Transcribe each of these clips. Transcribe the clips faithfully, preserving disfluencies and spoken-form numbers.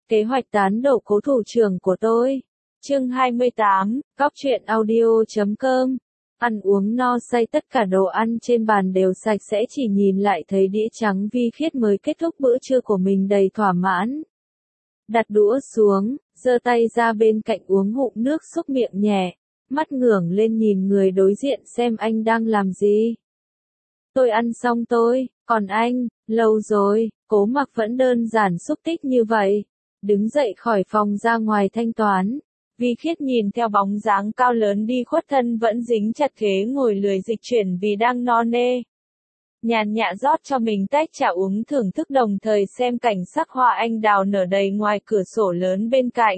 Kế hoạch tán đổ cố thủ trưởng của tôi. Chương hai mươi tám, Góc truyện audio chấm com. Ăn uống no say, tất cả đồ ăn trên bàn đều sạch sẽ, chỉ nhìn lại thấy đĩa trắng. Vi Khiết mới kết thúc bữa trưa của mình đầy thỏa mãn. Đặt đũa xuống, giơ tay ra bên cạnh uống ngụm nước xúc miệng nhẹ, mắt ngưởng lên nhìn người đối diện xem anh đang làm gì. Tôi ăn xong tôi, còn anh, lâu rồi. Cố Mặc vẫn đơn giản xúc tích như vậy. Đứng dậy khỏi phòng ra ngoài thanh toán. Vi Khiết nhìn theo bóng dáng cao lớn đi khuất, thân vẫn dính chặt ghế ngồi lười dịch chuyển vì đang no nê. Nhàn nhã rót cho mình tách trà uống, thưởng thức đồng thời xem cảnh sắc hoa anh đào nở đầy ngoài cửa sổ lớn bên cạnh.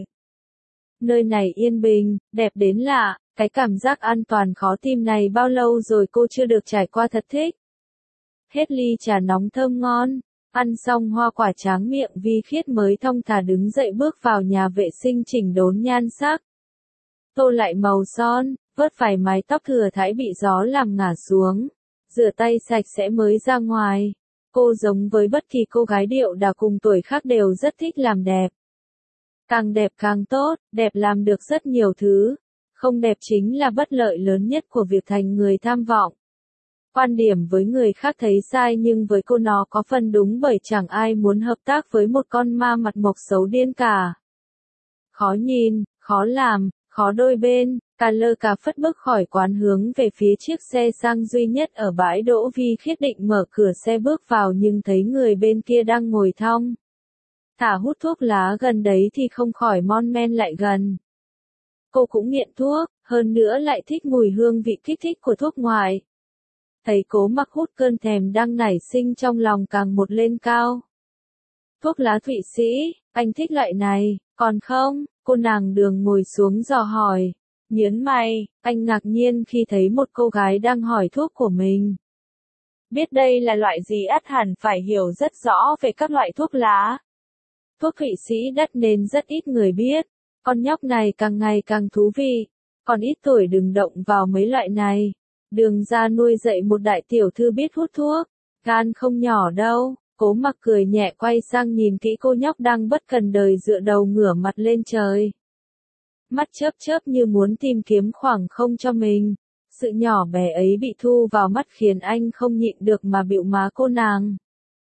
Nơi này yên bình, đẹp đến lạ, cái cảm giác an toàn khó tìm này bao lâu rồi cô chưa được trải qua, thật thích. Hết ly trà nóng thơm ngon, ăn xong hoa quả tráng miệng, Vi Khiết mới thong thả đứng dậy bước vào nhà vệ sinh chỉnh đốn nhan sắc. Tô lại màu son, vớt vài mái tóc thừa thãi bị gió làm ngả xuống. Rửa tay sạch sẽ mới ra ngoài. Cô giống với bất kỳ cô gái điệu đà cùng tuổi khác đều rất thích làm đẹp. Càng đẹp càng tốt, đẹp làm được rất nhiều thứ. Không đẹp chính là bất lợi lớn nhất của việc thành người tham vọng. Quan điểm với người khác thấy sai nhưng với cô nó có phần đúng, bởi chẳng ai muốn hợp tác với một con ma mặt mộc xấu điên cả. Khó nhìn, khó làm, khó đôi bên. Cà lơ cà phất bước khỏi quán hướng về phía chiếc xe sang duy nhất ở bãi đỗ. Vi Khiết định mở cửa xe bước vào nhưng thấy người bên kia đang ngồi thong thả hút thuốc lá gần đấy thì không khỏi mon men lại gần. Cô cũng nghiện thuốc, hơn nữa lại thích mùi hương vị kích thích của thuốc ngoại. Thấy Cố Mặc hút, cơn thèm đang nảy sinh trong lòng càng một lên cao. Thuốc lá Thụy Sĩ, anh thích loại này, còn không? Cô nàng Đường ngồi xuống dò hỏi. Nhớn mày, anh ngạc nhiên khi thấy một cô gái đang hỏi thuốc của mình. Biết đây là loại gì ắt hẳn phải hiểu rất rõ về các loại thuốc lá. Thuốc Thụy Sĩ đắt nên rất ít người biết. Con nhóc này càng ngày càng thú vị. Còn ít tuổi đừng động vào mấy loại này. Đường ra nuôi dạy một đại tiểu thư biết hút thuốc. Gan không nhỏ đâu. Cố Mặc cười nhẹ quay sang nhìn kỹ cô nhóc đang bất cần đời dựa đầu ngửa mặt lên trời. Mắt chớp chớp như muốn tìm kiếm khoảng không cho mình. Sự nhỏ bé ấy bị thu vào mắt khiến anh không nhịn được mà bĩu má cô nàng.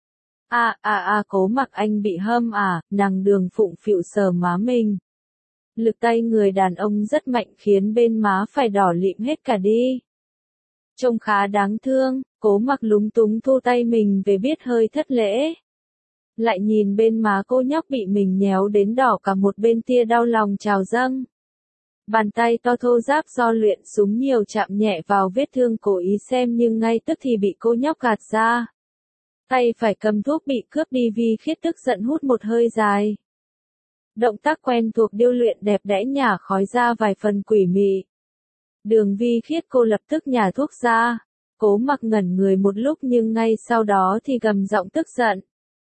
À à à, Cố Mặc, anh bị hâm à? Nàng Đường phụng phịu sờ má mình. Lực tay người đàn ông rất mạnh khiến bên má phải đỏ lịm hết cả đi. Trông khá đáng thương. Cố Mặc lúng túng thu tay mình về, biết hơi thất lễ. Lại nhìn bên má cô nhóc bị mình nhéo đến đỏ cả một bên, tia đau lòng trào dâng. Bàn tay to thô ráp do luyện súng nhiều chạm nhẹ vào vết thương, cố ý xem nhưng ngay tức thì bị cô nhóc gạt ra. Tay phải cầm thuốc bị cướp đi. Vi Khiết tức giận hút một hơi dài. Động tác quen thuộc điêu luyện đẹp đẽ, nhả khói ra vài phần quỷ mị. Đường Vi Khiết, cô lập tức nhả thuốc ra. Cố Mặc ngẩn người một lúc nhưng ngay sau đó thì gầm giọng tức giận.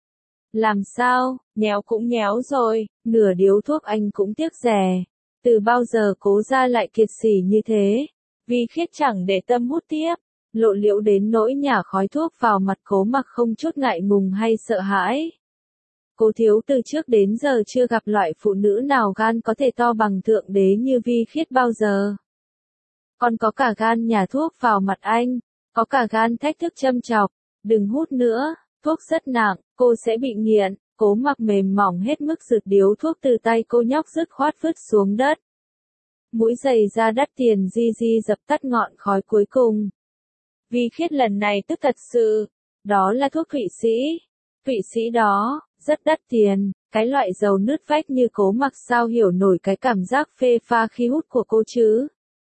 Làm sao, nhéo cũng nhéo rồi, nửa điếu thuốc anh cũng tiếc rẻ. Từ bao giờ Cố gia lại kiệt sỉ như thế? Vi Khiết chẳng để tâm hút tiếp, lộ liễu đến nỗi nhả khói thuốc vào mặt Cố Mặc không chút ngại ngùng hay sợ hãi. Cố thiếu từ trước đến giờ chưa gặp loại phụ nữ nào gan có thể to bằng thượng đế như Vi Khiết bao giờ. Còn có cả gan nhả thuốc vào mặt anh, có cả gan thách thức châm chọc, đừng hút nữa, thuốc rất nặng, cô sẽ bị nghiện. Cố Mặc mềm mỏng hết mức rượt điếu thuốc từ tay cô nhóc, dứt khoát vứt xuống đất. Mũi giày da đắt tiền di di dập tắt ngọn khói cuối cùng. Vi Khiết lần này tức thật sự, đó là thuốc Thụy Sĩ. Thụy Sĩ đó, rất đắt tiền, cái loại dầu nứt vách như Cố Mặc sao hiểu nổi cái cảm giác phê pha khi hút của cô chứ.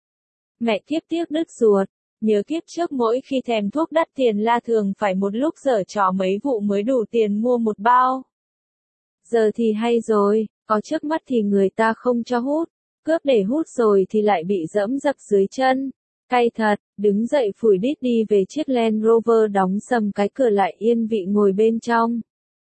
Mẹ kiếp, tiếc đứt ruột. Nhớ kiếp trước mỗi khi thèm thuốc đắt tiền la thường phải một lúc giở trò mấy vụ mới đủ tiền mua một bao. Giờ thì hay rồi, có trước mắt thì người ta không cho hút, cướp để hút rồi thì lại bị dẫm dập dưới chân. Cay thật. Đứng dậy phủi đít đi về chiếc Land Rover, đóng sầm cái cửa lại, yên vị ngồi bên trong.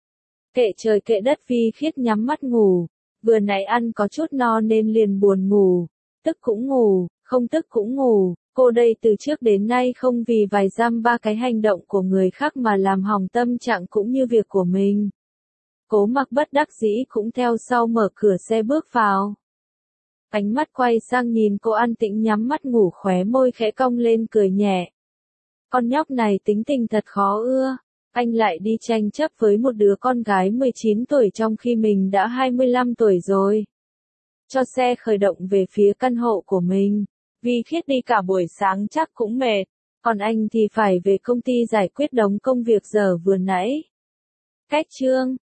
Kệ trời kệ đất, Vi Khiết nhắm mắt ngủ. Vừa nãy ăn có chút no nên liền buồn ngủ. Tức cũng ngủ, không tức cũng ngủ. Cô đây từ trước đến nay không vì vài dăm ba cái hành động của người khác mà làm hỏng tâm trạng cũng như việc của mình. Cố Mặc bất đắc dĩ cũng theo sau mở cửa xe bước vào. Ánh mắt quay sang nhìn cô An Tĩnh nhắm mắt ngủ, khóe môi khẽ cong lên cười nhẹ. Con nhóc này tính tình thật khó ưa, anh lại đi tranh chấp với một đứa con gái mười chín tuổi trong khi mình đã hai mươi lăm tuổi rồi. Cho xe khởi động về phía căn hộ của mình, vì Khiết đi cả buổi sáng chắc cũng mệt, còn anh thì phải về công ty giải quyết đống công việc dở vừa nãy. Cách chương